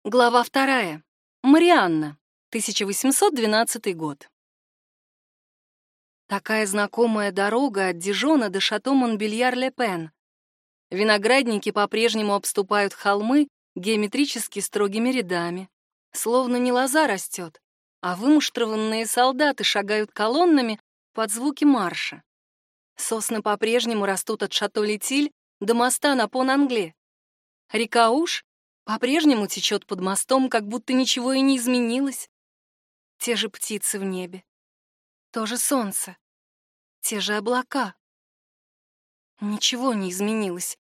Глава 2. Марианна. 1812 год. Такая знакомая дорога от Дижона до Шато-Монбельяр-ле-Пен. Виноградники по-прежнему обступают холмы геометрически строгими рядами. Словно не лоза растет, а вымуштрованные солдаты шагают колоннами под звуки марша. Сосны по-прежнему растут от Шато-Летиль до моста на Пон-Англе. Река Уж по-прежнему течет под мостом, как будто ничего и не изменилось. Те же птицы в небе, то же солнце, те же облака. Ничего не изменилось.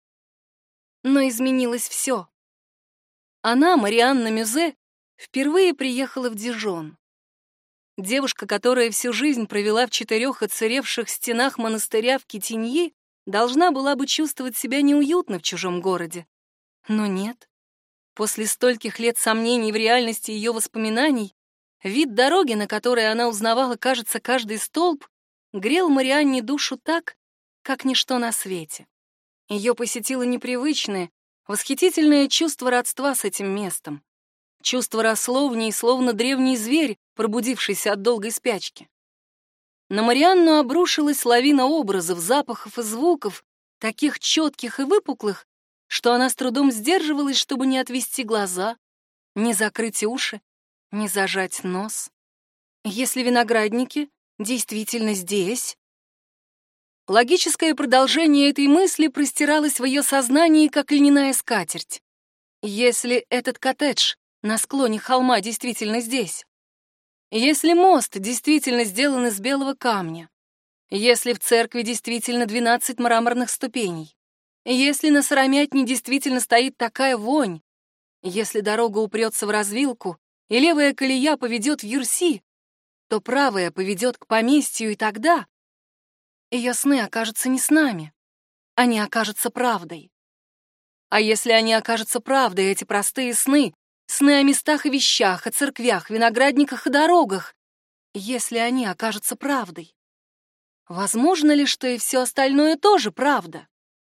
Но изменилось все. Она, Марианна Мюзе, впервые приехала в Дижон. Девушка, которая всю жизнь провела в 4 отсыревших стенах монастыря в Китиньи, должна была бы чувствовать себя неуютно в чужом городе. Но нет. После стольких лет сомнений в реальности ее воспоминаний, вид дороги, на которой она узнавала, кажется, каждый столб, грел Марианне душу так, как ничто на свете. Ее посетило непривычное, восхитительное чувство родства с этим местом. Чувство росло в ней, словно древний зверь, пробудившийся от долгой спячки. На Марианну обрушилась лавина образов, запахов и звуков, таких четких и выпуклых, что она с трудом сдерживалась, чтобы не отвести глаза, не закрыть уши, не зажать нос. Если виноградники действительно здесь... Логическое продолжение этой мысли простиралось в ее сознании, как льняная скатерть. Если этот коттедж на склоне холма действительно здесь, если мост действительно сделан из белого камня, если в церкви действительно 12 мраморных ступеней, если на сыромятне действительно стоит такая вонь, если дорога упрется в развилку и левая колея поведет в Юрси, то правая поведет к поместью, и тогда ее сны окажутся не с нами, они окажутся правдой. А если они окажутся правдой, эти простые сны, сны о местах и вещах, о церквях, виноградниках и дорогах, если они окажутся правдой, возможно ли, что и все остальное тоже правда?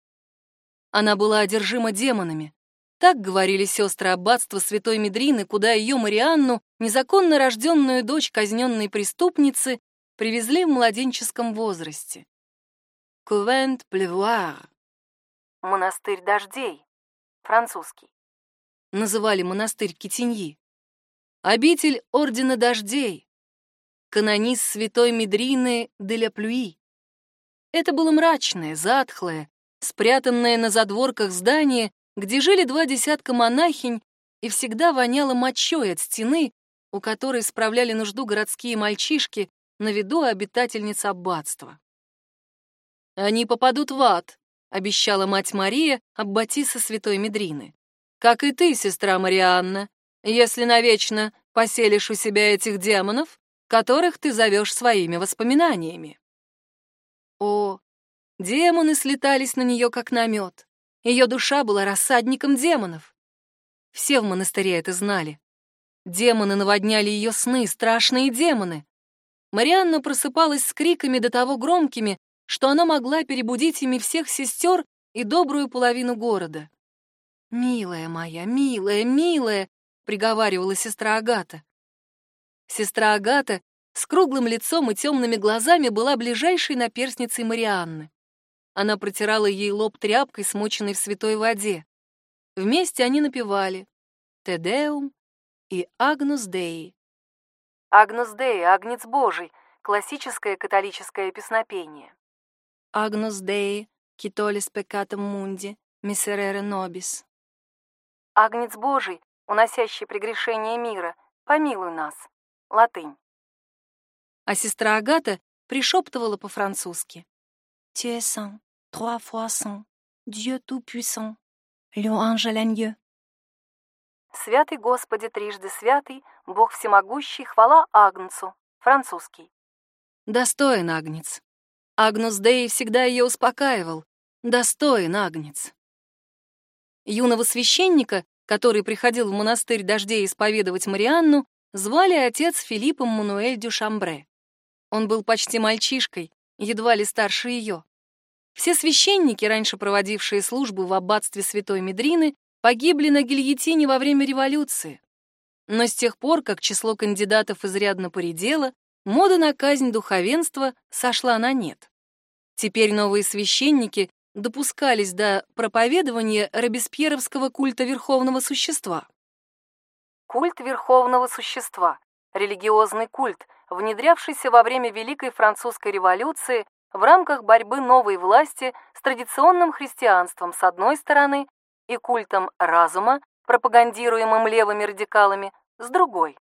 Она была одержима демонами. Так говорили сестры аббатства Святой Медрины, куда ее Марианну, незаконно рожденную дочь казненной преступницы, привезли в младенческом возрасте. Кувент плевуар. Монастырь дождей. Французский. Называли монастырь Китиньи. Обитель Ордена Дождей. Канонис Святой Медрины де ля Плюи. Это было мрачное, затхлое, спрятанное на задворках здание, где жили 2 десятка монахинь, и всегда воняло мочой от стены, у которой справляли нужду городские мальчишки на виду обитательниц аббатства. «Они попадут в ад», — обещала мать Мария, аббатиса Святой Медрины. «Как и ты, сестра Марианна, если навечно поселишь у себя этих демонов, которых ты зовешь своими воспоминаниями». О, демоны слетались на нее, как на мед. Ее душа была рассадником демонов. Все в монастыре это знали. Демоны наводняли ее сны, страшные демоны. Марианна просыпалась с криками до того громкими, что она могла перебудить ими всех сестер и добрую половину города. «Милая моя, милая, милая», — приговаривала сестра Агата. Сестра Агата с круглым лицом и темными глазами была ближайшей наперсницей Марианны. Она протирала ей лоб тряпкой, смоченной в святой воде. Вместе они напевали «Те Деум» и «Агнус Деи». «Агнус Деи» — «Агнец Божий», классическое католическое песнопение. «Агнус Деи, китолис пекатом мунди, мисерере нобис». «Агнец Божий, уносящий прегрешение мира, помилуй нас». Латынь. А сестра Агата пришептывала по-французски. «Tu es saint, 3 fois saint, Dieu tout-puissant, louange à l'agneau». «Святый Господи, трижды святый, Бог всемогущий, хвала Агнцу». Французский. Достоин Агнец. Агнус Деи всегда ее успокаивал. Достоин Агнец. Юного священника, который приходил в монастырь дождей исповедовать Марианну, звали отец Филипп Эммануэль дю Шамбре. Он был почти мальчишкой, едва ли старше ее. Все священники, раньше проводившие службу в аббатстве Святой Медрины, погибли на гильотине во время революции. Но с тех пор, как число кандидатов изрядно поредело, мода на казнь духовенства сошла на нет. Теперь новые священники допускались до проповедования робеспьеровского культа верховного существа. Культ верховного существа — религиозный культ, внедрявшийся во время Великой Французской революции в рамках борьбы новой власти с традиционным христианством с одной стороны и культом разума, пропагандируемым левыми радикалами, с другой.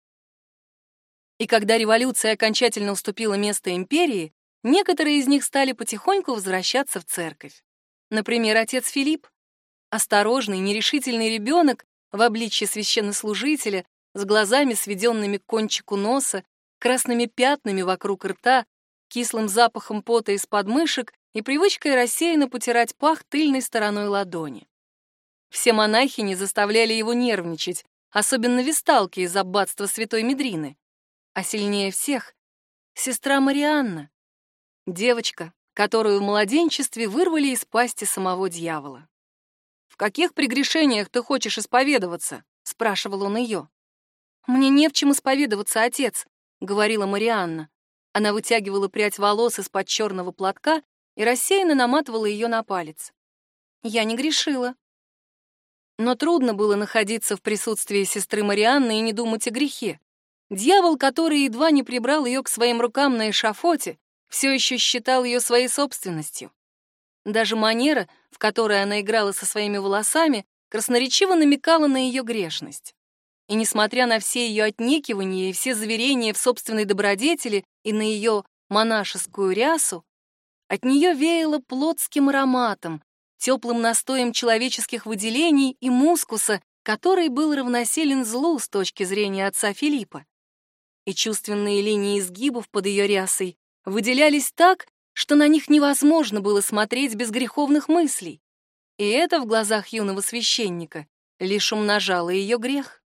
И когда революция окончательно уступила место империи, некоторые из них стали потихоньку возвращаться в церковь. Например, отец Филипп, осторожный, нерешительный ребенок в обличье священнослужителя, с глазами, сведенными к кончику носа, красными пятнами вокруг рта, кислым запахом пота из подмышек и привычкой рассеянно потирать пах тыльной стороной ладони. Все монахини заставляли его нервничать, особенно весталки из аббатства Святой Медрины. А сильнее всех — сестра Марианна, девочка, которую в младенчестве вырвали из пасти самого дьявола. «В каких прегрешениях ты хочешь исповедоваться?» — спрашивал он ее. «Мне не в чем исповедоваться, отец», — говорила Марианна. Она вытягивала прядь волос из-под черного платка и рассеянно наматывала ее на палец. «Я не грешила». Но трудно было находиться в присутствии сестры Марианны и не думать о грехе. Дьявол, который едва не прибрал ее к своим рукам на эшафоте, все еще считал ее своей собственностью. Даже манера, в которой она играла со своими волосами, красноречиво намекала на ее грешность. И несмотря на все ее отнекивания и все заверения в собственной добродетели и на ее монашескую рясу, от нее веяло плотским ароматом, теплым настоем человеческих выделений и мускуса, который был равносилен злу с точки зрения отца Филиппа. И чувственные линии изгибов под ее рясой выделялись так, что на них невозможно было смотреть без греховных мыслей. И это в глазах юного священника лишь умножало ее грех.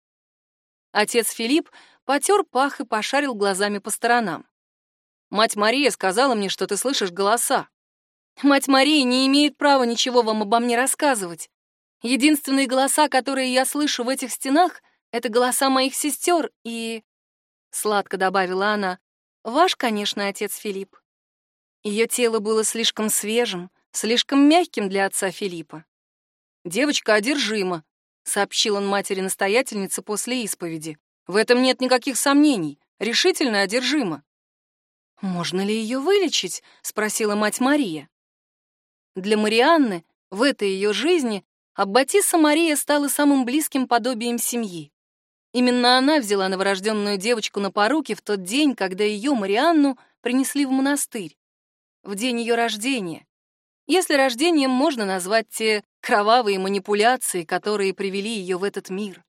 Отец Филипп потер пах и пошарил глазами по сторонам. «Мать Мария сказала мне, что ты слышишь голоса». «Мать Мария не имеет права ничего вам обо мне рассказывать. Единственные голоса, которые я слышу в этих стенах, это голоса моих сестер и...» Сладко добавила она. «Ваш, конечно, отец Филипп». Ее тело было слишком свежим, слишком мягким для отца Филиппа. «Девочка одержима», — сообщил он матери-настоятельнице после исповеди. «В этом нет никаких сомнений. Решительно одержима». «Можно ли ее вылечить?» — спросила мать Мария. Для Марианны в этой ее жизни аббатисса Мария стала самым близким подобием семьи. Именно она взяла новорожденную девочку на поруки в тот день, когда ее, Марианну, принесли в монастырь. В день ее рождения. Если рождением можно назвать те кровавые манипуляции, которые привели ее в этот мир.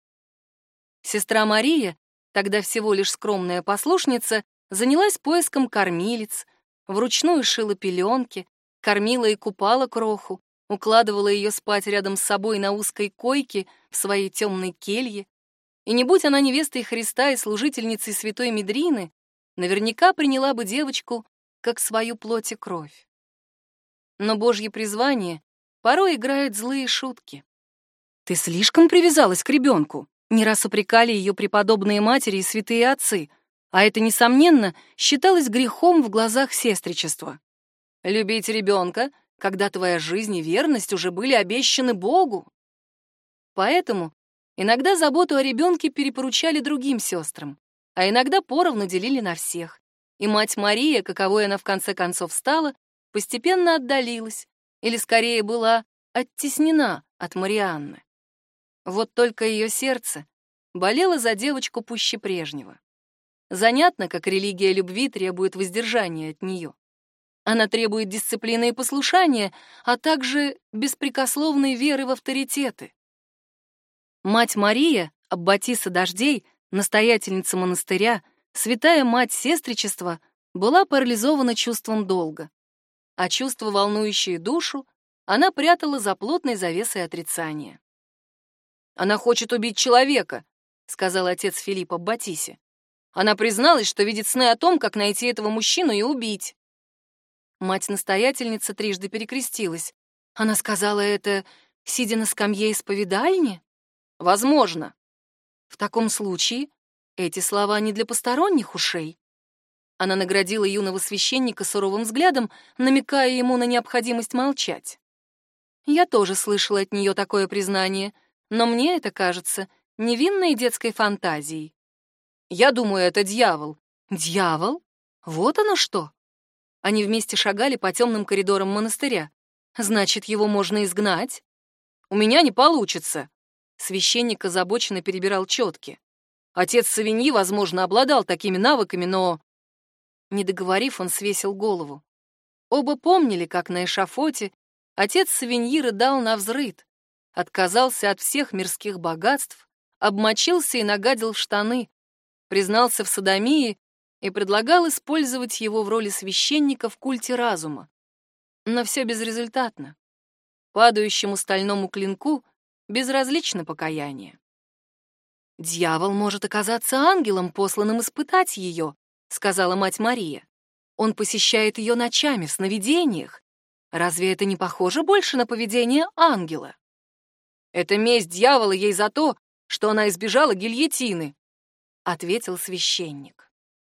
Сестра Мария, тогда всего лишь скромная послушница, занялась поиском кормилиц, вручную шила пеленки, кормила и купала кроху, укладывала ее спать рядом с собой на узкой койке в своей темной келье. И не будь она невестой Христа и служительницей Святой Медрины, наверняка приняла бы девочку как свою плоть и кровь. Но Божье призвание порой играет злые шутки. «Ты слишком привязалась к ребенку», — не раз упрекали ее преподобные матери и святые отцы, а это, несомненно, считалось грехом в глазах сестричества. «Любить ребенка, когда твоя жизнь и верность уже были обещаны Богу». Поэтому иногда заботу о ребенке перепоручали другим сестрам, а иногда поровну делили на всех. И мать Мария, каковой она в конце концов стала, постепенно отдалилась, или скорее была оттеснена от Марианны. Вот только ее сердце болело за девочку пуще прежнего. Занятно, как религия любви требует воздержания от нее. Она требует дисциплины и послушания, а также беспрекословной веры в авторитеты. Мать Мария, аббатисса Дождей, настоятельница монастыря, святая мать сестричества, была парализована чувством долга, а чувства, волнующие душу, она прятала за плотной завесой отрицания. «Она хочет убить человека», — сказал отец Филипп аббатисе. «Она призналась, что видит сны о том, как найти этого мужчину и убить». Мать-настоятельница трижды перекрестилась. Она сказала это Сидя на скамье исповедальни? Возможно. В таком случае эти слова не для посторонних ушей. Она наградила юного священника суровым взглядом, намекая ему на необходимость молчать. Я тоже слышала от нее такое признание, но мне это кажется невинной детской фантазией. Я думаю, это дьявол. Дьявол? Вот оно что. Они вместе шагали по темным коридорам монастыря. Значит, его можно изгнать? У меня не получится. Священник озабоченно перебирал четки. Отец Савиньи, возможно, обладал такими навыками, но... Не договорив, он свесил голову. Оба помнили, как на эшафоте отец Савиньи рыдал навзрыд, отказался от всех мирских богатств, обмочился и нагадил в штаны, признался в содомии и предлагал использовать его в роли священника в культе разума. Но все безрезультатно. Падающему стальному клинку безразлично покаяние. «Дьявол может оказаться ангелом, посланным испытать ее», — сказала мать Мария. «Он посещает ее ночами, в сновидениях. Разве это не похоже больше на поведение ангела?» «Это месть дьявола ей за то, что она избежала гильотины», — ответил священник.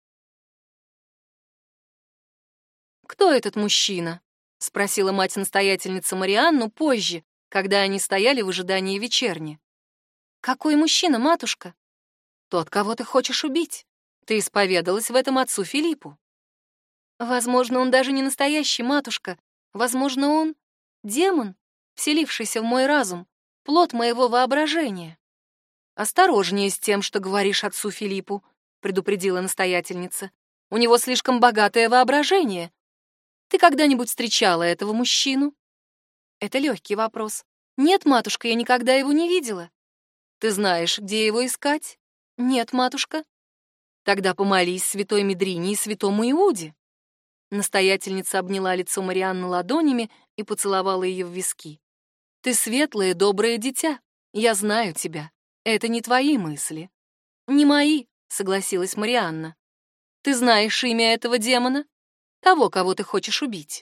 «Кто этот мужчина?» — спросила мать-настоятельница Марианну позже, когда они стояли в ожидании вечерни. «Какой мужчина, матушка?» «Тот, кого ты хочешь убить. Ты исповедалась в этом отцу Филиппу». «Возможно, он даже не настоящий, матушка. Возможно, он демон, вселившийся в мой разум, плод моего воображения». «Осторожнее с тем, что говоришь отцу Филиппу», — предупредила настоятельница. «У него слишком богатое воображение. Ты когда-нибудь встречала этого мужчину?» «Это легкий вопрос. Нет, матушка, я никогда его не видела». «Ты знаешь, где его искать?» «Нет, матушка». «Тогда помолись святой Медрине и святому Иуде». Настоятельница обняла лицо Марианны ладонями и поцеловала ее в виски. «Ты светлое, доброе дитя. Я знаю тебя. Это не твои мысли». «Не мои», — согласилась Марианна. «Ты знаешь имя этого демона? Того, кого ты хочешь убить?»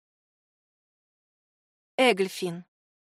Эгльфин.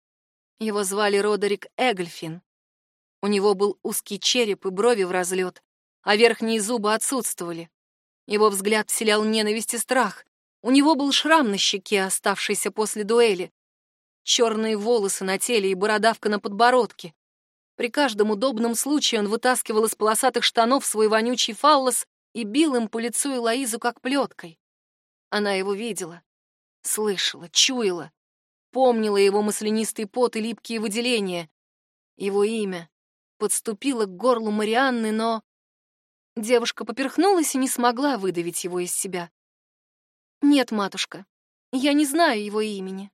Его звали Родерик Эгльфин. У него был узкий череп и брови в разлет, а верхние зубы отсутствовали. Его взгляд вселял ненависть и страх. У него был шрам на щеке, оставшийся после дуэли. Черные волосы на теле и бородавка на подбородке. При каждом удобном случае он вытаскивал из полосатых штанов свой вонючий фаллос и бил им по лицу Элоизу как плеткой. Она его видела, слышала, чуяла, помнила его маслянистый пот и липкие выделения. Его имя подступило к горлу Марианны, но... Девушка поперхнулась и не смогла выдавить его из себя. «Нет, матушка, я не знаю его имени».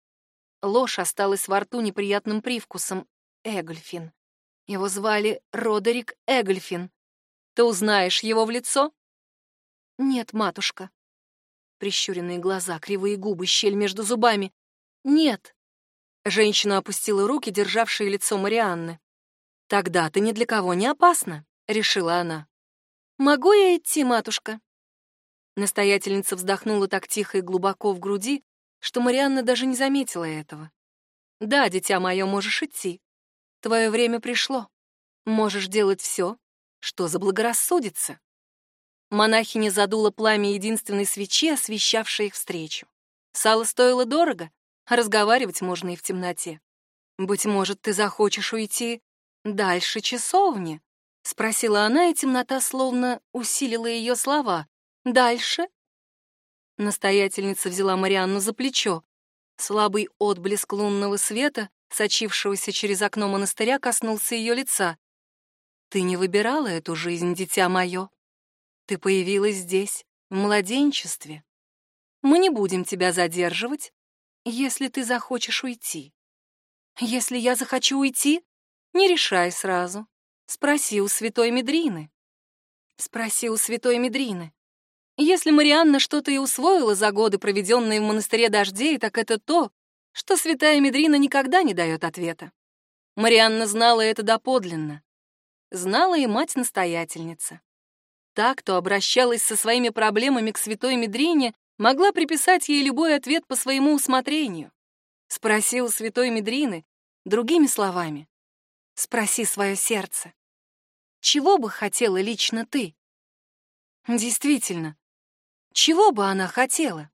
Ложь осталась во рту неприятным привкусом. Эгльфин. Его звали Родерик Эгльфин. Ты узнаешь его в лицо? «Нет, матушка». Прищуренные глаза, кривые губы, щель между зубами. «Нет». Женщина опустила руки, державшие лицо Марианны. «Тогда ты ни для кого не опасна», — решила она. «Могу я идти, матушка?» Настоятельница вздохнула так тихо и глубоко в груди, что Марианна даже не заметила этого. «Да, дитя мое, можешь идти. Твое время пришло. Можешь делать все, что заблагорассудится». Монахиня задула пламя единственной свечи, освещавшей их встречу. Сало стоило дорого, а разговаривать можно и в темноте. «Быть может, ты захочешь уйти дальше часовни?» — спросила она, и темнота словно усилила ее слова. «Дальше?» Настоятельница взяла Марианну за плечо. Слабый отблеск лунного света, сочившегося через окно монастыря, коснулся ее лица. «Ты не выбирала эту жизнь, дитя мое. Ты появилась здесь, в младенчестве. Мы не будем тебя задерживать, если ты захочешь уйти. Если я захочу уйти, не решай сразу. Спроси у святой Медрины». Спроси у святой Медрины. Если Марианна что-то и усвоила за годы, проведенные в монастыре дождей, так это то, что святая Медрина никогда не дает ответа. Марианна знала это доподлинно. Знала и мать-настоятельница. Та, кто обращалась со своими проблемами к святой Медрине, могла приписать ей любой ответ по своему усмотрению. Спроси у святой Медрины, Другими словами, спроси свое сердце. Чего бы хотела лично ты? Действительно, чего бы она хотела?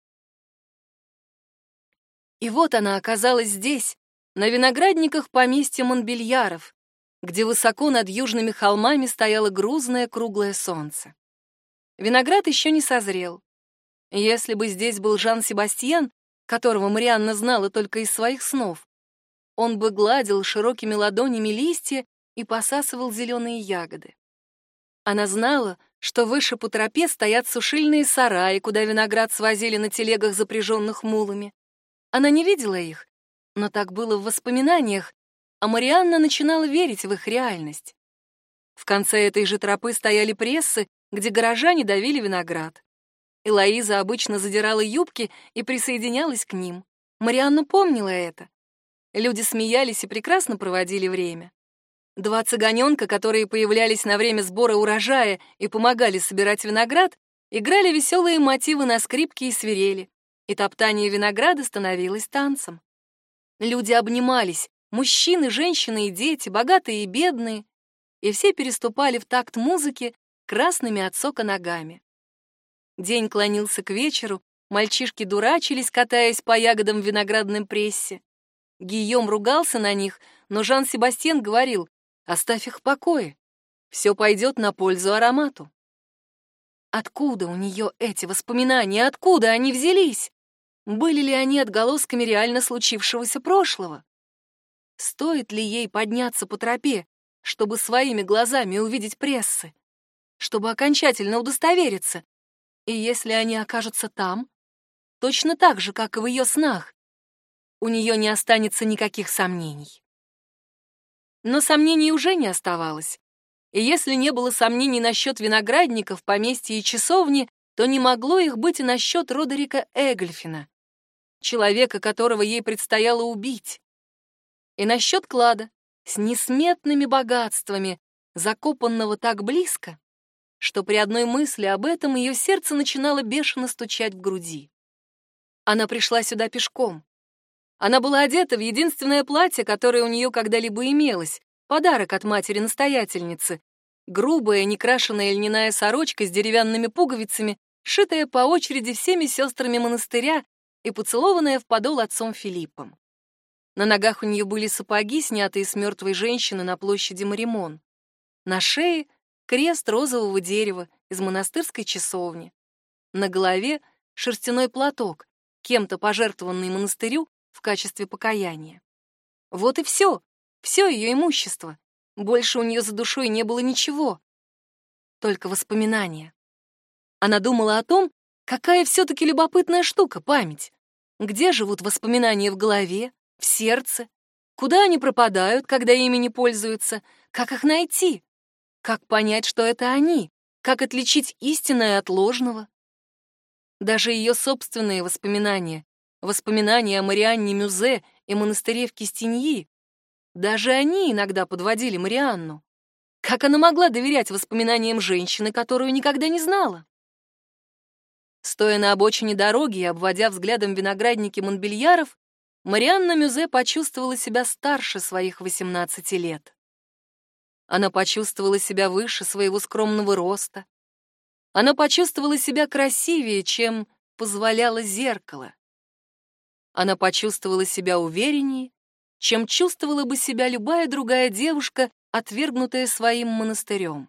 И вот она оказалась здесь, на виноградниках поместья Монбельяров, где высоко над южными холмами стояло грузное круглое солнце. Виноград еще не созрел. Если бы здесь был Жан-Себастьян, которого Марианна знала только из своих снов, он бы гладил широкими ладонями листья и посасывал зеленые ягоды. Она знала, что выше по тропе стоят сушильные сараи, куда виноград свозили на телегах, запряженных мулами. Она не видела их, но так было в воспоминаниях, а Марианна начинала верить в их реальность. В конце этой же тропы стояли прессы, где горожане давили виноград. Элоиза обычно задирала юбки и присоединялась к ним. Марианна помнила это. Люди смеялись и прекрасно проводили время. Два цыганенка, которые появлялись на время сбора урожая и помогали собирать виноград, играли веселые мотивы на скрипке и свирели, и топтание винограда становилось танцем. Люди обнимались, мужчины, женщины и дети, богатые и бедные, и все переступали в такт музыки красными от сока ногами. День клонился к вечеру, мальчишки дурачились, катаясь по ягодам в виноградном прессе. Гийом ругался на них, но Жан-Себастьян говорил: «Оставь их в покое, все пойдет на пользу аромату». Откуда у нее эти воспоминания, откуда они взялись? Были ли они отголосками реально случившегося прошлого? Стоит ли ей подняться по тропе, чтобы своими глазами увидеть прессы, чтобы окончательно удостовериться? И если они окажутся там, точно так же, как и в ее снах, у нее не останется никаких сомнений. Но сомнений уже не оставалось. И если не было сомнений насчет виноградников, поместья и часовни, то не могло их быть и насчет Родерика Эгльфина, человека, которого ей предстояло убить. И насчет клада с несметными богатствами, закопанного так близко, что при одной мысли об этом ее сердце начинало бешено стучать в груди. Она пришла сюда пешком. Она была одета в единственное платье, которое у нее когда-либо имелось, подарок от матери-настоятельницы, грубая, некрашенная льняная сорочка с деревянными пуговицами, сшитая по очереди всеми сестрами монастыря и поцелованная в подол отцом Филиппом. На ногах у нее были сапоги, снятые с мертвой женщины на площади Маримон. На шее крест розового дерева из монастырской часовни. На голове шерстяной платок, кем-то пожертвованный монастырю в качестве покаяния. Вот и все ее имущество. Больше у нее за душой не было ничего, только воспоминания. Она думала о том, какая все-таки любопытная штука память. Где живут воспоминания в голове, в сердце? Куда они пропадают, когда ими не пользуются? Как их найти? Как понять, что это они? Как отличить истинное от ложного? Даже ее собственные воспоминания, воспоминания о Марианне Мюзе и монастыре в Кистиньи, даже они иногда подводили Марианну. Как она могла доверять воспоминаниям женщины, которую никогда не знала? Стоя на обочине дороги и обводя взглядом виноградники Монбельяров, Марианна Мюзе почувствовала себя старше своих 18 лет. Она почувствовала себя выше своего скромного роста. Она почувствовала себя красивее, чем позволяло зеркало. Она почувствовала себя увереннее, чем чувствовала бы себя любая другая девушка, отвергнутая своим монастырем.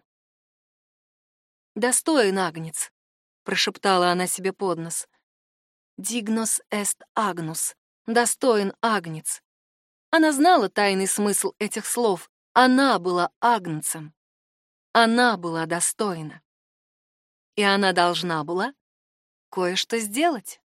«Достоин агнец», — прошептала она себе под нос. «Dignos est agnus», «достоин агнец». Она знала тайный смысл этих слов. Она была агнцем. Она была достойна. И она должна была кое-что сделать.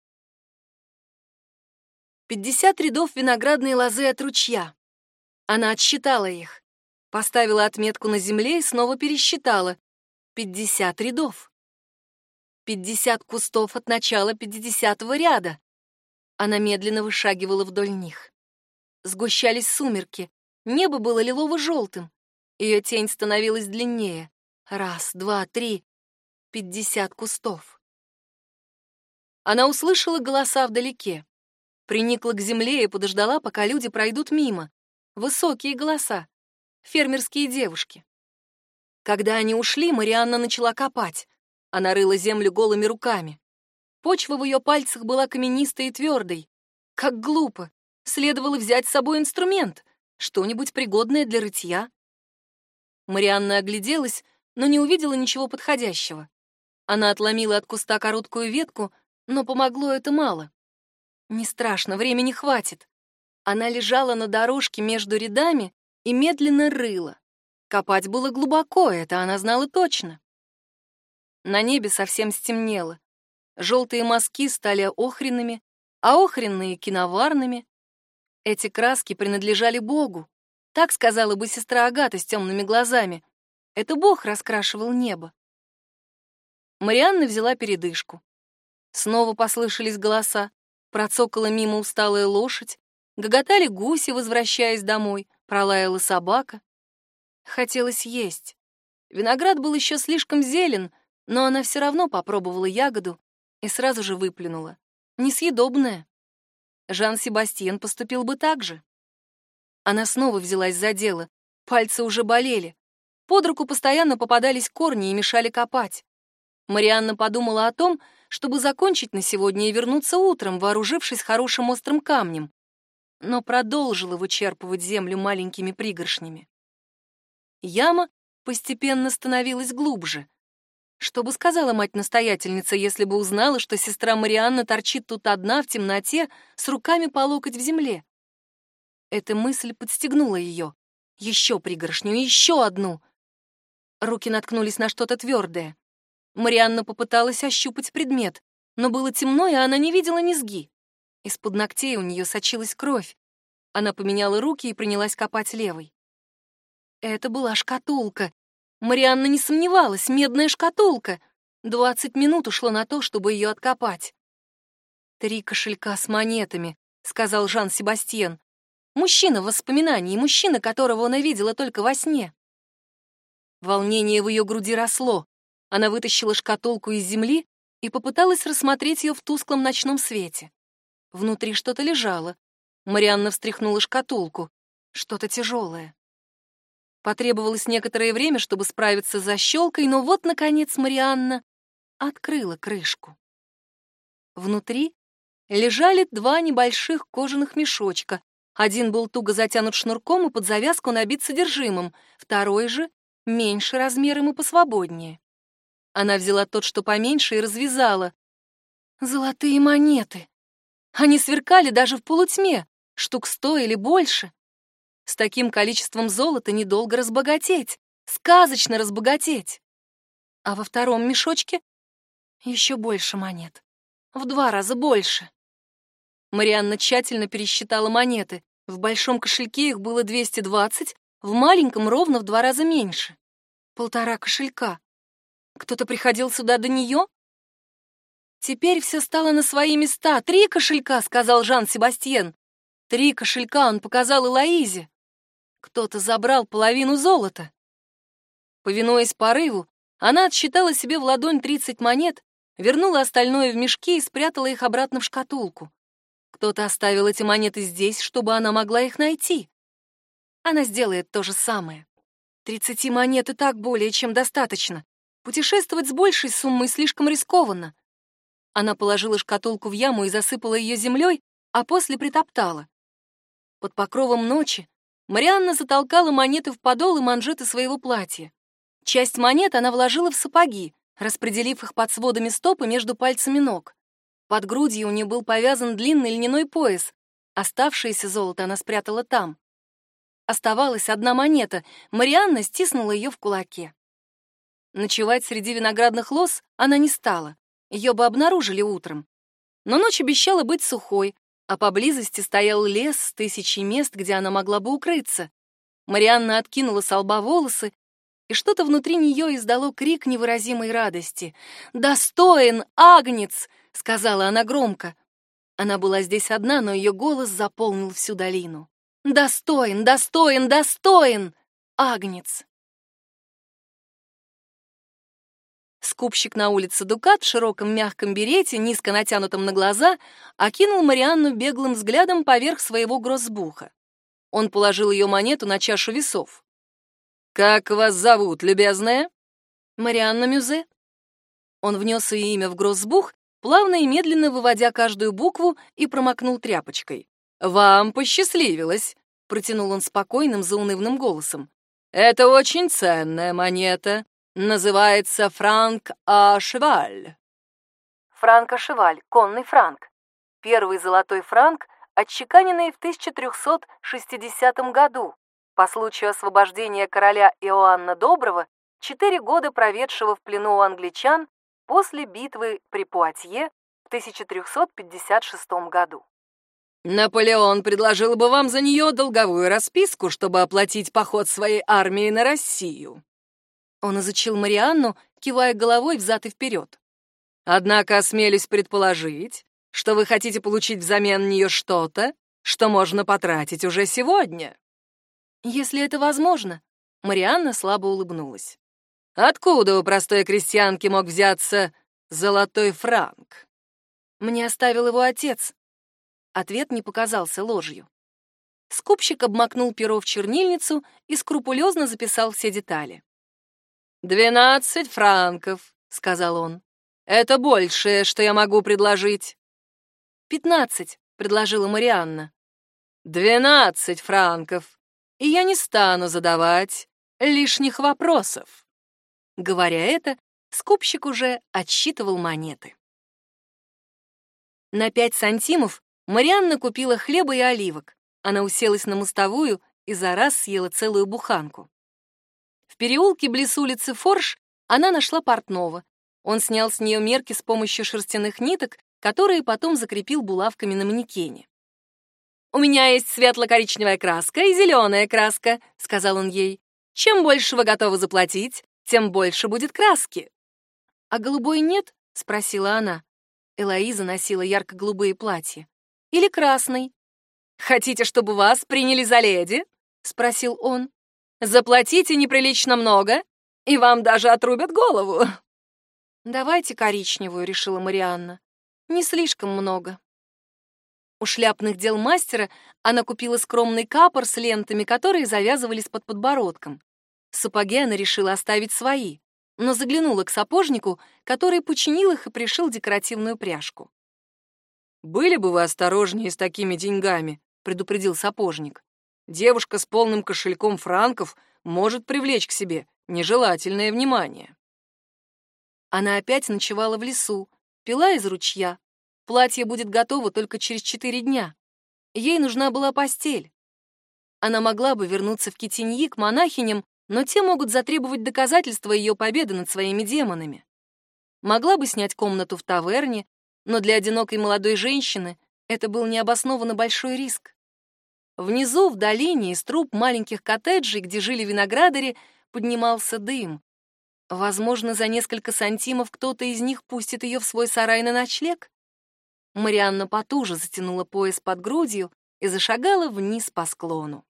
50 рядов виноградной лозы от ручья. Она отсчитала их, поставила отметку на земле и снова пересчитала. 50 рядов. 50 кустов от начала 50-го ряда. Она медленно вышагивала вдоль них. Сгущались сумерки, небо было лилово-желтым. Ее тень становилась длиннее. 1, 2, 3. 50 кустов. Она услышала голоса вдалеке. Приникла к земле и подождала, пока люди пройдут мимо. Высокие голоса. Фермерские девушки. Когда они ушли, Марианна начала копать. Она рыла землю голыми руками. Почва в ее пальцах была каменистой и твердой. Как глупо. Следовало взять с собой инструмент, что-нибудь пригодное для рытья. Марианна огляделась, но не увидела ничего подходящего. Она отломила от куста короткую ветку, но помогло это мало. Не страшно, времени хватит. Она лежала на дорожке между рядами и медленно рыла. Копать было глубоко, это она знала точно. На небе совсем стемнело. Желтые мазки стали охренными, а охренные — киноварными. Эти краски принадлежали Богу. Так сказала бы сестра Агата с темными глазами. Это Бог раскрашивал небо. Марианна взяла передышку. Снова послышались голоса. Процокала мимо усталая лошадь. Гоготали гуси, возвращаясь домой. Пролаяла собака. Хотелось есть. Виноград был еще слишком зелен, но она все равно попробовала ягоду и сразу же выплюнула. Несъедобная. Жан-Себастьен поступил бы так же. Она снова взялась за дело. Пальцы уже болели. Под руку постоянно попадались корни и мешали копать. Марианна подумала о том, чтобы закончить на сегодня и вернуться утром, вооружившись хорошим острым камнем, но продолжила вычерпывать землю маленькими пригоршнями. Яма постепенно становилась глубже. Что бы сказала мать-настоятельница, если бы узнала, что сестра Марианна торчит тут одна в темноте с руками по локоть в земле? Эта мысль подстегнула ее. Еще пригоршню, еще одну. Руки наткнулись на что-то твердое. Марианна попыталась ощупать предмет, но было темно, и она не видела низги. Из-под ногтей у нее сочилась кровь. Она поменяла руки и принялась копать левой. Это была шкатулка. Марианна не сомневалась, медная шкатулка. 20 минут ушло на то, чтобы ее откопать. 3 кошелька с монетами, сказал Жан-Себастьен. Мужчина в воспоминании, мужчина, которого она видела только во сне. Волнение в ее груди росло. Она вытащила шкатулку из земли и попыталась рассмотреть ее в тусклом ночном свете. Внутри что-то лежало. Марианна встряхнула шкатулку. Что-то тяжелое. Потребовалось некоторое время, чтобы справиться с защелкой, но вот, наконец, Марианна открыла крышку. Внутри лежали 2 небольших кожаных мешочка. Один был туго затянут шнурком и под завязку набит содержимым, второй же меньше размером и посвободнее. Она взяла тот, что поменьше, и развязала. Золотые монеты. Они сверкали даже в полутьме, штук 100 или больше. С таким количеством золота недолго разбогатеть, сказочно разбогатеть. А во втором мешочке еще больше монет, в 2 раза больше. Марианна тщательно пересчитала монеты. В большом кошельке их было 220, в маленьком ровно в 2 раза меньше. 1,5 кошелька. Кто-то приходил сюда до нее? Теперь все стало на свои места. 3 кошелька, сказал Жан-Себастьен. 3 кошелька он показал Элоизе. Кто-то забрал половину золота. Повинуясь порыву, она отсчитала себе в ладонь 30 монет, вернула остальное в мешки и спрятала их обратно в шкатулку. Кто-то оставил эти монеты здесь, чтобы она могла их найти. Она сделает то же самое. 30 монет и так более чем достаточно. Путешествовать с большей суммой слишком рискованно. Она положила шкатулку в яму и засыпала ее землей, а после притоптала. Под покровом ночи Марианна затолкала монеты в подол и манжеты своего платья. Часть монет она вложила в сапоги, распределив их под сводами стоп и между пальцами ног. Под грудью у нее был повязан длинный льняной пояс. Оставшееся золото она спрятала там. Оставалась 1 монета. Марианна стиснула ее в кулаке. Ночевать среди виноградных лоз она не стала. Ее бы обнаружили утром. Но ночь обещала быть сухой, а поблизости стоял лес с 1000 мест, где она могла бы укрыться. Марианна откинула со лба волосы, и что-то внутри нее издало крик невыразимой радости. «Достоин, Агнец!» — сказала она громко. Она была здесь одна, но ее голос заполнил всю долину. «Достоин, достоин, достоин, Агнец!» Скупщик на улице Дукат в широком мягком берете, низко натянутом на глаза, окинул Марианну беглым взглядом поверх своего гроссбуха. Он положил ее монету на чашу весов. «Как вас зовут, любезная?» «Марианна Мюзе». Он внес ее имя в гроссбух, плавно и медленно выводя каждую букву, и промокнул тряпочкой. «Вам посчастливилось», — протянул он спокойным, заунывным голосом. «Это очень ценная монета. Называется франк а шеваль». Франк а шеваль, конный франк. Первый золотой франк, отчеканенный в 1360 году, по случаю освобождения короля Иоанна Доброго, 4 года проведшего в плену у англичан после битвы при Пуатье в 1356 году. «Наполеон предложил бы вам за нее долговую расписку, чтобы оплатить поход своей армии на Россию». Он изучил Марианну, кивая головой взад и вперед. «Однако осмелюсь предположить, что вы хотите получить взамен нее что-то, что можно потратить уже сегодня». «Если это возможно», — Марианна слабо улыбнулась. «Откуда у простой крестьянки мог взяться золотой франк?» «Мне оставил его отец». Ответ не показался ложью. Скупщик обмакнул перо в чернильницу и скрупулезно записал все детали. 12 франков», — сказал он. «Это большее, что я могу предложить». 15, — предложила Марианна. 12 франков, и я не стану задавать лишних вопросов». Говоря это, скупщик уже отсчитывал монеты. На 5 сантимов Марианна купила хлеба и оливок. Она уселась на мостовую и за раз съела целую буханку. В переулке близ улицы Форш она нашла портного. Он снял с нее мерки с помощью шерстяных ниток, которые потом закрепил булавками на манекене. «У меня есть светло-коричневая краска и зеленая краска», — сказал он ей. «Чем больше вы готовы заплатить, тем больше будет краски». «А голубой нет?» — спросила она. Элоиза носила ярко-голубые платья. «Или красный?» «Хотите, чтобы вас приняли за леди?» — спросил он. «Заплатите неприлично много, и вам даже отрубят голову». «Давайте коричневую», — решила Марианна. «Не слишком много». У шляпных дел мастера она купила скромный капор с лентами, которые завязывались под подбородком. Сапоги она решила оставить свои, но заглянула к сапожнику, который починил их и пришил декоративную пряжку. «Были бы вы осторожнее с такими деньгами», — предупредил сапожник. «Девушка с полным кошельком франков может привлечь к себе нежелательное внимание». Она опять ночевала в лесу, пила из ручья. Платье будет готово только через 4 дня. Ей нужна была постель. Она могла бы вернуться в Китиньи к монахиням, но те могут затребовать доказательства ее победы над своими демонами. Могла бы снять комнату в таверне, но для одинокой молодой женщины это был необоснованно большой риск. Внизу, в долине, из труб маленьких коттеджей, где жили виноградари, поднимался дым. Возможно, за несколько сантимов кто-то из них пустит ее в свой сарай на ночлег. Марианна потуже затянула пояс под грудью и зашагала вниз по склону.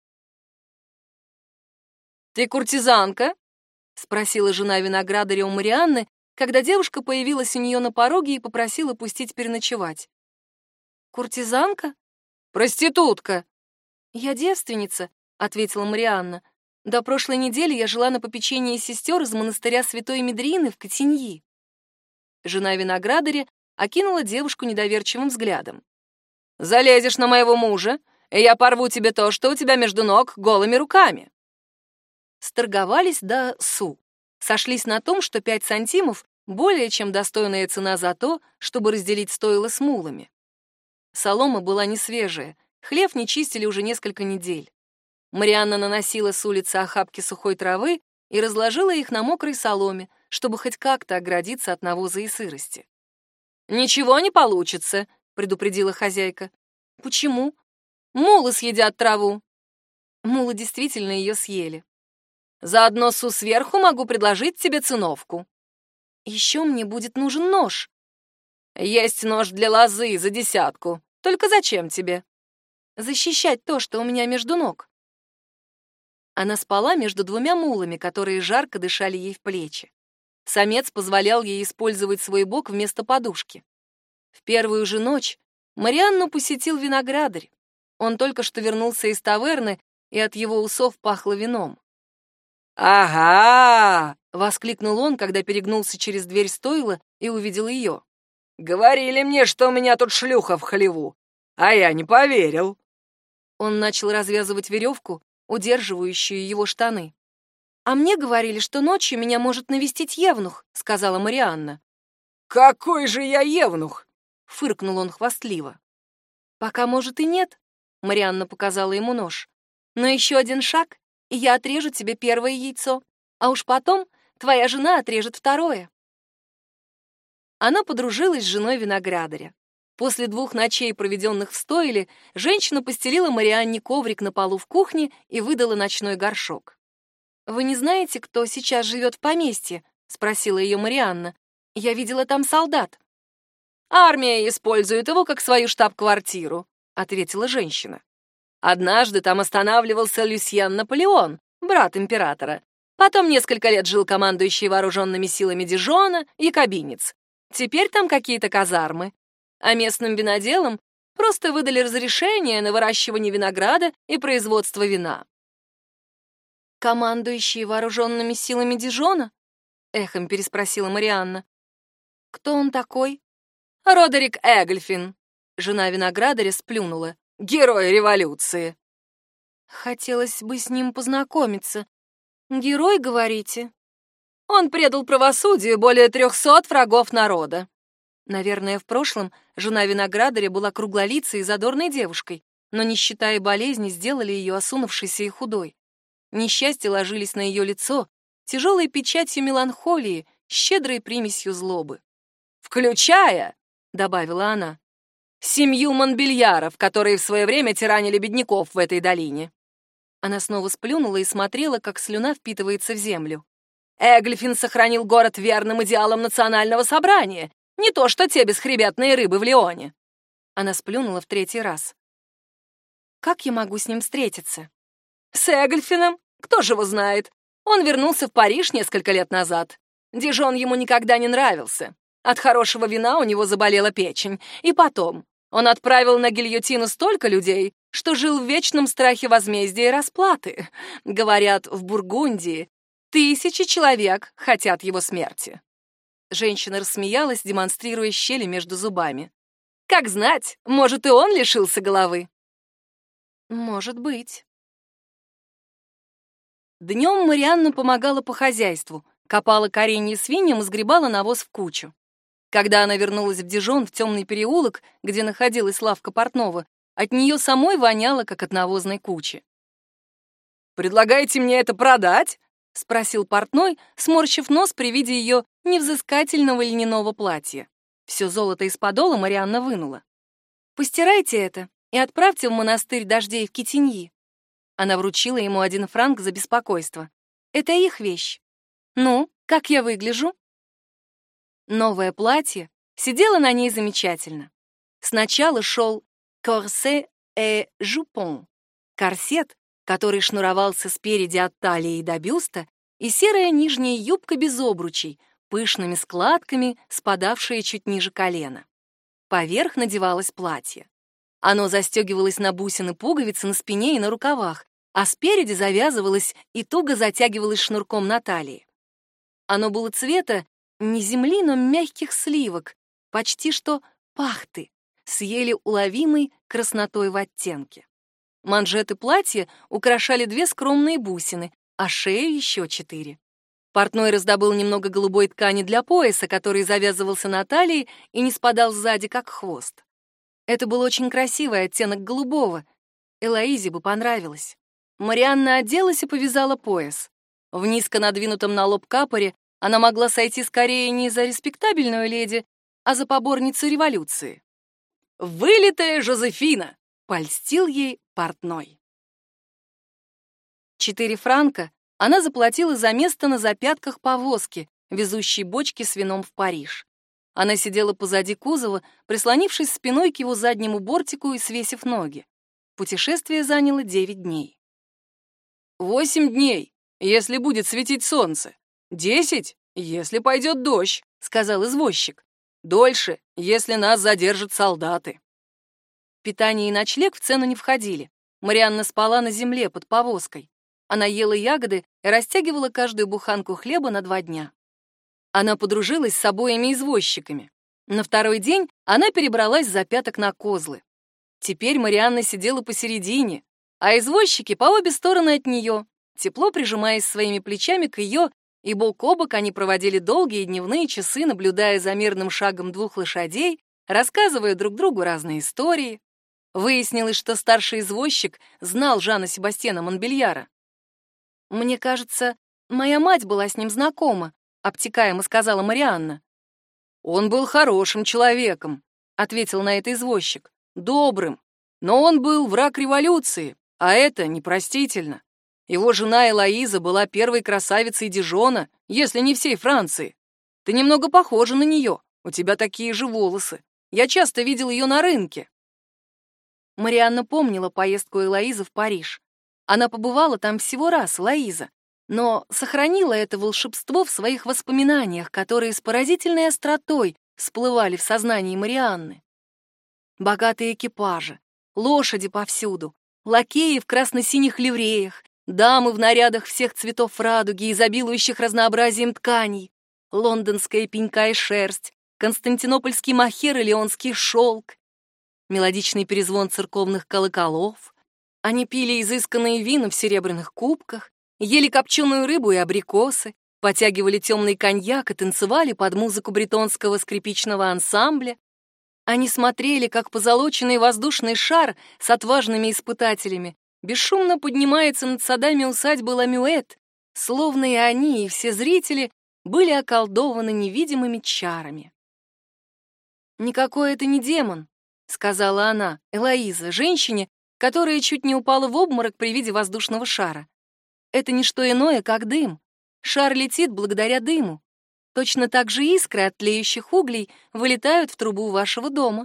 «Ты куртизанка?» — спросила жена виноградаря у Марианны, когда девушка появилась у нее на пороге и попросила пустить переночевать. «Куртизанка?» «Проститутка!» «Я девственница», — ответила Марианна. «До прошлой недели я жила на попечении сестер из монастыря Святой Медрины в Катиньи». Жена виноградаря окинула девушку недоверчивым взглядом. «Залезешь на моего мужа, и я порву тебе то, что у тебя между ног, голыми руками». Сторговались до су. Сошлись на том, что 5 сантимов — более чем достойная цена за то, чтобы разделить стойло с мулами. Солома была не свежая, хлев не чистили уже несколько недель. Марианна наносила с улицы охапки сухой травы и разложила их на мокрой соломе, чтобы хоть как-то оградиться от навоза и сырости. «Ничего не получится», — предупредила хозяйка. «Почему?» «Мулы съедят траву». Мулы действительно ее съели. «Заодно су сверху могу предложить тебе циновку». «Еще мне будет нужен нож». «Есть нож для лозы за 10. Только зачем тебе?» «Защищать то, что у меня между ног». Она спала между 2 мулами, которые жарко дышали ей в плечи. Самец позволял ей использовать свой бок вместо подушки. В первую же ночь Марианну посетил виноградарь. Он только что вернулся из таверны, и от его усов пахло вином. «Ага!» — воскликнул он, когда перегнулся через дверь стойла и увидел ее. «Говорили мне, что у меня тут шлюха в хлеву, а я не поверил». Он начал развязывать веревку, удерживающую его штаны. «А мне говорили, что ночью меня может навестить евнух», — сказала Марианна. «Какой же я евнух?» — фыркнул он хвастливо. «Пока, может, и нет», — Марианна показала ему нож. «Но еще один шаг, и я отрежу тебе первое яйцо, а уж потом твоя жена отрежет второе». Она подружилась с женой виноградаря. После 2 ночей, проведенных в стойле, женщина постелила Марианне коврик на полу в кухне и выдала ночной горшок. «Вы не знаете, кто сейчас живет в поместье?» — спросила ее Марианна. «Я видела там солдат». «Армия использует его как свою штаб-квартиру», — ответила женщина. «Однажды там останавливался Люсьен Наполеон, брат императора. Потом несколько лет жил командующий вооруженными силами Дижона, якобинец. Теперь там какие-то казармы. А местным виноделам просто выдали разрешение на выращивание винограда и производство вина». «Командующий вооруженными силами Дижона?» — эхом переспросила Марианна. «Кто он такой?» «Родерик Эгльфин», — жена виноградаря сплюнула. «Герой революции». «Хотелось бы с ним познакомиться. Герой, говорите?» «Он предал правосудию более 300 врагов народа». Наверное, в прошлом жена виноградаря была круглолицей и задорной девушкой, но нищета и болезни сделали ее осунувшейся и худой. Несчастья ложились на ее лицо тяжелой печатью меланхолии, щедрой примесью злобы. «Включая», — добавила она, «семью Монбельяров, которые в свое время тиранили бедняков в этой долине». Она снова сплюнула и смотрела, как слюна впитывается в землю. «Эгльфин сохранил город верным идеалам национального собрания, не то что те бесхребетные рыбы в Лионе». Она сплюнула в 3-й раз. «Как я могу с ним встретиться?» «С Эгльфином? Кто же его знает? Он вернулся в Париж несколько лет назад. Дижон ему никогда не нравился. От хорошего вина у него заболела печень. И потом, он отправил на гильотину столько людей, что жил в вечном страхе возмездия и расплаты. Говорят, в Бургундии 1000 человек хотят его смерти». Женщина рассмеялась, демонстрируя щели между зубами. «Как знать, может, и он лишился головы». «Может быть». Днем Марианна помогала по хозяйству, копала коренья свиньям и сгребала навоз в кучу. Когда она вернулась в Дижон, в темный переулок, где находилась лавка портного, от нее самой воняло, как от навозной кучи. «Предлагаете мне это продать?» — спросил портной, сморщив нос при виде ее невзыскательного льняного платья. Все золото из подола Марианна вынула. «Постирайте это и отправьте в монастырь дождей в Китиньи». Она вручила ему 1 франк за беспокойство. «Это их вещь. Ну, как я выгляжу?» Новое платье сидело на ней замечательно. Сначала шел корсе et jupon, корсет, который шнуровался спереди от талии до бюста, и серая нижняя юбка без обручей, пышными складками, спадавшая чуть ниже колена. Поверх надевалось платье. Оно застегивалось на бусины-пуговицы на спине и на рукавах, а спереди завязывалось и туго затягивалось шнурком на талии. Оно было цвета не земли, но мягких сливок, почти что пахты, с еле уловимой краснотой в оттенке. Манжеты платья украшали 2 скромные бусины, а шею еще 4. Портной раздобыл немного голубой ткани для пояса, который завязывался на талии и не спадал сзади, как хвост. Это был очень красивый оттенок голубого. Элоизе бы понравилось. Марианна оделась и повязала пояс. В низко надвинутом на лоб капоре она могла сойти скорее не за респектабельную леди, а за поборницу революции. «Вылитая Жозефина!» — польстил ей портной. 4 франка она заплатила за место на запятках повозки, везущей бочки с вином в Париж. Она сидела позади кузова, прислонившись спиной к его заднему бортику и свесив ноги. Путешествие заняло 9 дней. 8 дней, если будет светить солнце. 10, «Если пойдет дождь», — сказал извозчик. «Дольше, если нас задержат солдаты». Питание и ночлег в цену не входили. Марианна спала на земле под повозкой. Она ела ягоды и растягивала каждую буханку хлеба на 2 дня. Она подружилась с обоими извозчиками. На второй день она перебралась за пяток на козлы. Теперь Марианна сидела посередине, а извозчики по обе стороны от нее, тепло прижимаясь своими плечами к ее, и бок о бок они проводили долгие дневные часы, наблюдая за мирным шагом 2 лошадей, рассказывая друг другу разные истории. Выяснилось, что старший извозчик знал Жана Себастьяна Монбельяра. «Мне кажется, моя мать была с ним знакома», — обтекаемо сказала Марианна. «Он был хорошим человеком», — ответил на это извозчик, — «добрым. Но он был враг революции, а это непростительно. Его жена Элоиза была первой красавицей Дижона, если не всей Франции. Ты немного похожа на нее, у тебя такие же волосы. Я часто видел ее на рынке». Марианна помнила поездку Элоизы в Париж. Она побывала там всего раз, Элоиза, но сохранила это волшебство в своих воспоминаниях, которые с поразительной остротой всплывали в сознании Марианны. Богатые экипажи, лошади повсюду, лакеи в красно-синих ливреях, дамы в нарядах всех цветов радуги, изобилующих разнообразием тканей, лондонская пенька и шерсть, константинопольский мохер и леонский шелк, мелодичный перезвон церковных колоколов. Они пили изысканные вина в серебряных кубках, ели копченую рыбу и абрикосы, потягивали темный коньяк и танцевали под музыку бретонского скрипичного ансамбля. Они смотрели, как позолоченный воздушный шар с отважными испытателями бесшумно поднимается над садами усадьбы Ламюэт, словно и они, и все зрители были околдованы невидимыми чарами. «Никакой это не демон», — сказала она, Элоиза, женщине, которая чуть не упала в обморок при виде воздушного шара. «Это не что иное, как дым. Шар летит благодаря дыму. Точно так же искры от тлеющих углей вылетают в трубу вашего дома».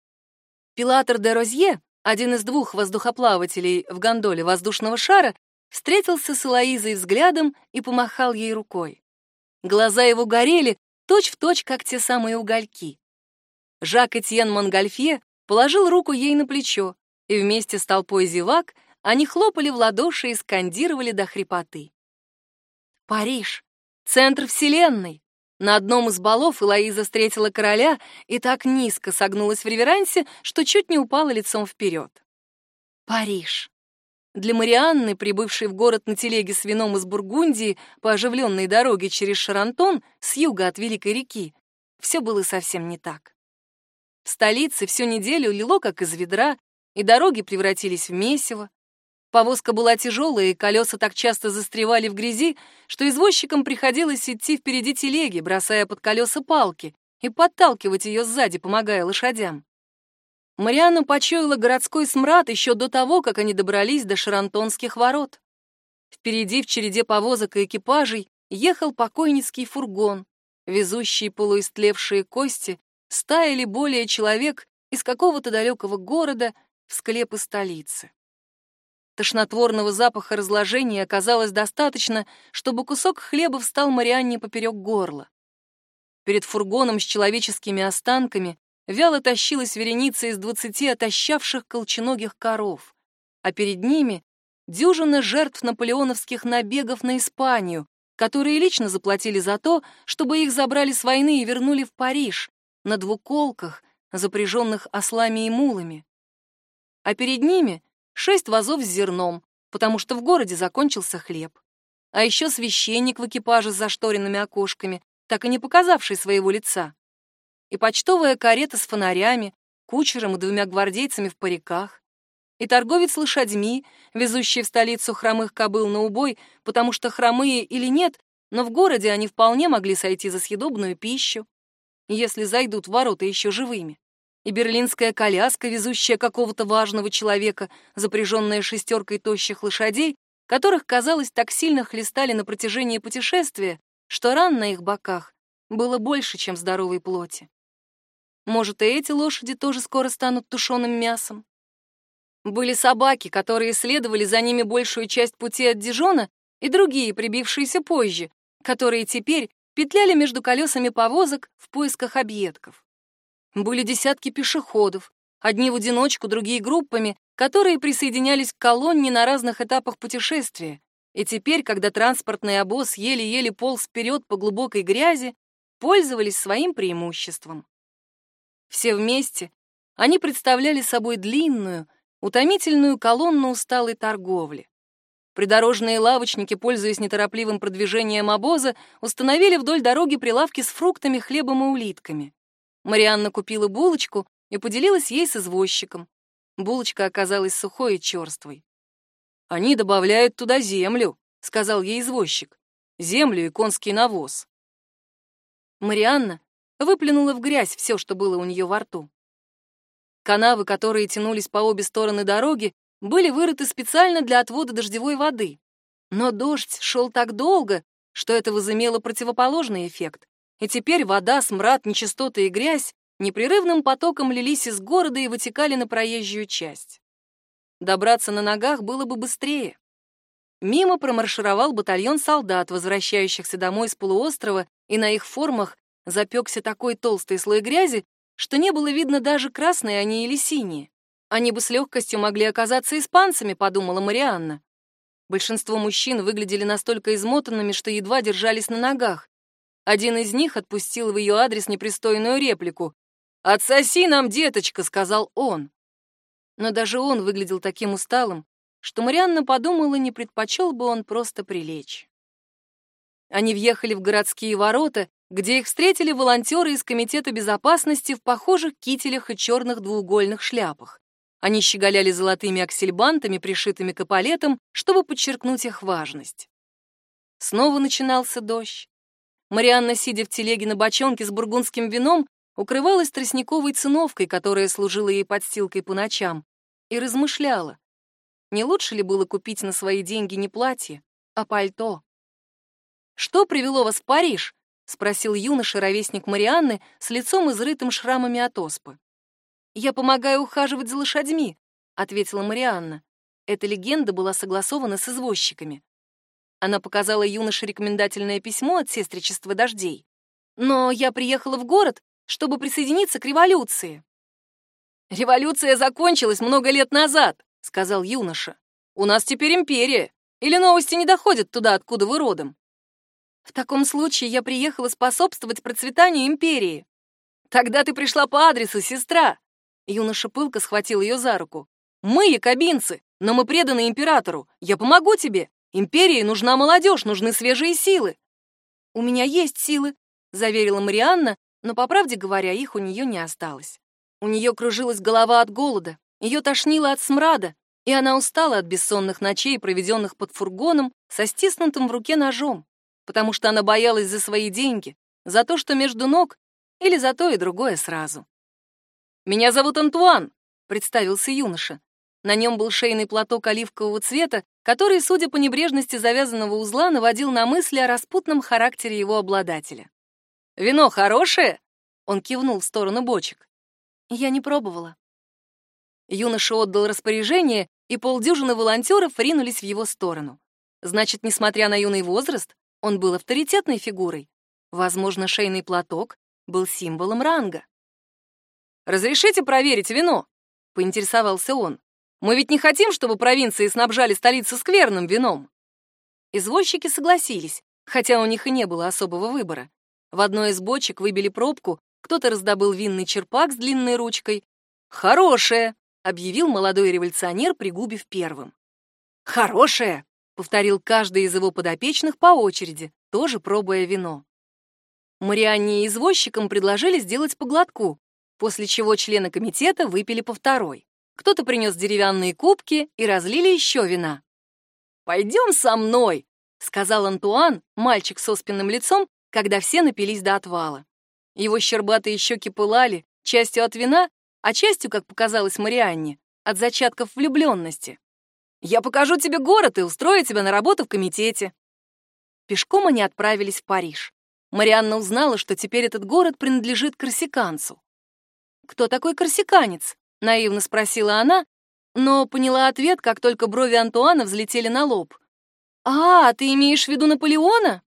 Пилатр де Розье, один из 2 воздухоплавателей в гондоле воздушного шара, встретился с Элоизой взглядом и помахал ей рукой. Глаза его горели точь-в-точь, как те самые угольки. Жак-Этьен Монгольфье положил руку ей на плечо, и вместе с толпой зевак они хлопали в ладоши и скандировали до хрипоты. Париж — центр вселенной. На одном из балов Элоиза встретила короля и так низко согнулась в реверансе, что чуть не упала лицом вперед. Париж. Для Марианны, прибывшей в город на телеге с вином из Бургундии по оживленной дороге через Шарантон с юга от Великой реки, все было совсем не так. В столице всю неделю лило как из ведра, и дороги превратились в месиво. Повозка была тяжелая, и колеса так часто застревали в грязи, что извозчикам приходилось идти впереди телеги, бросая под колеса палки, и подталкивать ее сзади, помогая лошадям. Марианна почуяла городской смрад еще до того, как они добрались до Шарантонских ворот. Впереди в череде повозок и экипажей ехал покойницкий фургон, везущий полуистлевшие кости 100 или более человек из какого-то далекого города в склепы столицы. Тошнотворного запаха разложения оказалось достаточно, чтобы кусок хлеба встал Марианне поперек горла. Перед фургоном с человеческими останками вяло тащилась вереница из 20 отощавших колченогих коров, а перед ними дюжина жертв наполеоновских набегов на Испанию, которые лично заплатили за то, чтобы их забрали с войны и вернули в Париж на двуколках, запряженных ослами и мулами. А перед ними 6 вазов с зерном, потому что в городе закончился хлеб. А еще священник в экипаже с зашторенными окошками, так и не показавший своего лица. И почтовая карета с фонарями, кучером и 2 гвардейцами в париках. И торговец лошадьми, везущий в столицу хромых кобыл на убой, потому что хромые или нет, но в городе они вполне могли сойти за съедобную пищу, если зайдут в ворота еще живыми. И берлинская коляска, везущая какого-то важного человека, запряженная 6 тощих лошадей, которых, казалось, так сильно хлестали на протяжении путешествия, что ран на их боках было больше, чем здоровой плоти. Может, и эти лошади тоже скоро станут тушеным мясом? Были собаки, которые следовали за ними большую часть пути от Дижона, и другие, прибившиеся позже, которые теперь петляли между колесами повозок в поисках объедков. Были десятки пешеходов, одни в одиночку, другие группами, которые присоединялись к колонне на разных этапах путешествия. И теперь, когда транспортный обоз еле-еле полз вперед по глубокой грязи, пользовались своим преимуществом. Все вместе они представляли собой длинную, утомительную колонну усталой торговли. Придорожные лавочники, пользуясь неторопливым продвижением обоза, установили вдоль дороги прилавки с фруктами, хлебом и улитками. Марианна купила булочку и поделилась ей с извозчиком. Булочка оказалась сухой и черствой. «Они добавляют туда землю», — сказал ей извозчик. «Землю и конский навоз». Марианна выплюнула в грязь все, что было у нее во рту. Канавы, которые тянулись по обе стороны дороги, были вырыты специально для отвода дождевой воды. Но дождь шел так долго, что это возымело противоположный эффект. И теперь вода, смрад, нечистоты и грязь непрерывным потоком лились из города и вытекали на проезжую часть. Добраться на ногах было бы быстрее. Мимо промаршировал батальон солдат, возвращающихся домой с полуострова, и на их формах запекся такой толстый слой грязи, что не было видно даже, красные они или синие. Они бы с легкостью могли оказаться испанцами, подумала Марианна. Большинство мужчин выглядели настолько измотанными, что едва держались на ногах. Один из них отпустил в ее адрес непристойную реплику. «Отсоси нам, деточка», — сказал он. Но даже он выглядел таким усталым, что Марианна подумала, не предпочел бы он просто прилечь. Они въехали в городские ворота, где их встретили волонтеры из Комитета безопасности в похожих кителях и черных двуугольных шляпах. Они щеголяли золотыми аксельбантами, пришитыми к эполетам, чтобы подчеркнуть их важность. Снова начинался дождь. Марианна, сидя в телеге на бочонке с бургундским вином, укрывалась тростниковой циновкой, которая служила ей подстилкой по ночам, и размышляла, не лучше ли было купить на свои деньги не платье, а пальто. «Что привело вас в Париж?» — спросил юноша, ровесник Марианны, с лицом изрытым шрамами от оспы. «Я помогаю ухаживать за лошадьми», — ответила Марианна. Эта легенда была согласована с извозчиками. Она показала юноше рекомендательное письмо от сестричества дождей. «Но я приехала в город, чтобы присоединиться к революции». «Революция закончилась много лет назад», — сказал юноша. «У нас теперь империя. Или новости не доходят туда, откуда вы родом?» «В таком случае я приехала способствовать процветанию империи». «Тогда ты пришла по адресу, сестра». Юноша пылко схватил ее за руку. «Мы якобинцы, но мы преданы императору. Я помогу тебе. Империи нужна молодежь, нужны свежие силы». «У меня есть силы», — заверила Марианна, но, по правде говоря, их у нее не осталось. У нее кружилась голова от голода, ее тошнило от смрада, и она устала от бессонных ночей, проведенных под фургоном со стиснутым в руке ножом, потому что она боялась за свои деньги, за то, что между ног, или за то и другое сразу. «Меня зовут Антуан», — представился юноша. На нем был шейный платок оливкового цвета, который, судя по небрежности завязанного узла, наводил на мысли о распутном характере его обладателя. «Вино хорошее?» — он кивнул в сторону бочек. «Я не пробовала». Юноша отдал распоряжение, и полдюжины волонтеров ринулись в его сторону. Значит, несмотря на юный возраст, он был авторитетной фигурой. Возможно, шейный платок был символом ранга. «Разрешите проверить вино?» — поинтересовался он. «Мы ведь не хотим, чтобы провинции снабжали столицу скверным вином». Извозчики согласились, хотя у них и не было особого выбора. В одной из бочек выбили пробку, кто-то раздобыл винный черпак с длинной ручкой. «Хорошее!» — объявил молодой революционер, пригубив первым. «Хорошее!» — повторил каждый из его подопечных по очереди, тоже пробуя вино. Марианне и извозчикам предложили сделать по глотку, после чего члены комитета выпили по второй. Кто-то принес деревянные кубки и разлили еще вина. «Пойдем со мной!» — сказал Антуан, мальчик с оспенным лицом, когда все напились до отвала. Его щербатые щеки пылали, частью от вина, а частью, как показалось Марианне, от зачатков влюбленности. «Я покажу тебе город и устрою тебя на работу в комитете». Пешком они отправились в Париж. Марианна узнала, что теперь этот город принадлежит корсиканцу. «Кто такой корсиканец?» — наивно спросила она, но поняла ответ, как только брови Антуана взлетели на лоб. «А, ты имеешь в виду Наполеона?»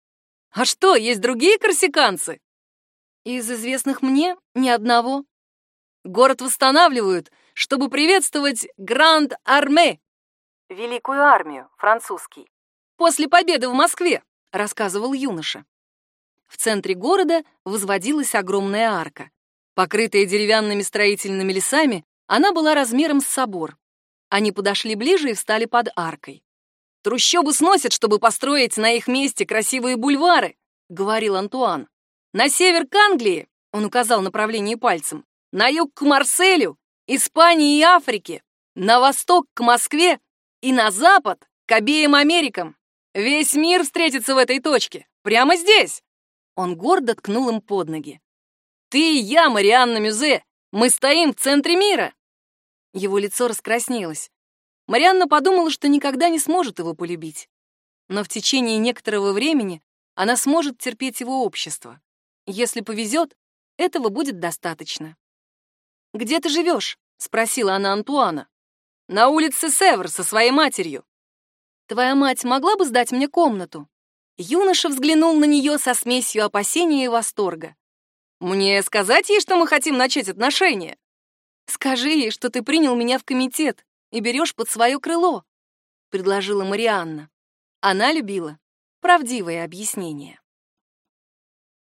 А что, есть другие корсиканцы? Из известных мне ни одного. Город восстанавливают, чтобы приветствовать Гранд Арме, Великую армию, французский, после победы в Москве, рассказывал юноша. В центре города возводилась огромная арка. Покрытая деревянными строительными лесами, она была размером с собор. Они подошли ближе и встали под аркой. «Трущобы сносят, чтобы построить на их месте красивые бульвары», — говорил Антуан. «На север к Англии», — он указал направление пальцем, «на юг к Марселю, Испании и Африке, на восток к Москве и на запад к обеим Америкам. Весь мир встретится в этой точке, прямо здесь». Он гордо ткнул им под ноги. «Ты и я, Марианна Мюзе, мы стоим в центре мира!» Его лицо раскраснелось. Марианна подумала, что никогда не сможет его полюбить. Но в течение некоторого времени она сможет терпеть его общество. Если повезет, этого будет достаточно. «Где ты живешь?» — спросила она Антуана. «На улице Севр со своей матерью». «Твоя мать могла бы сдать мне комнату?» Юноша взглянул на нее со смесью опасения и восторга. «Мне сказать ей, что мы хотим начать отношения?» «Скажи ей, что ты принял меня в комитет и берешь под свое крыло», — предложила Марианна. Она любила правдивое объяснение.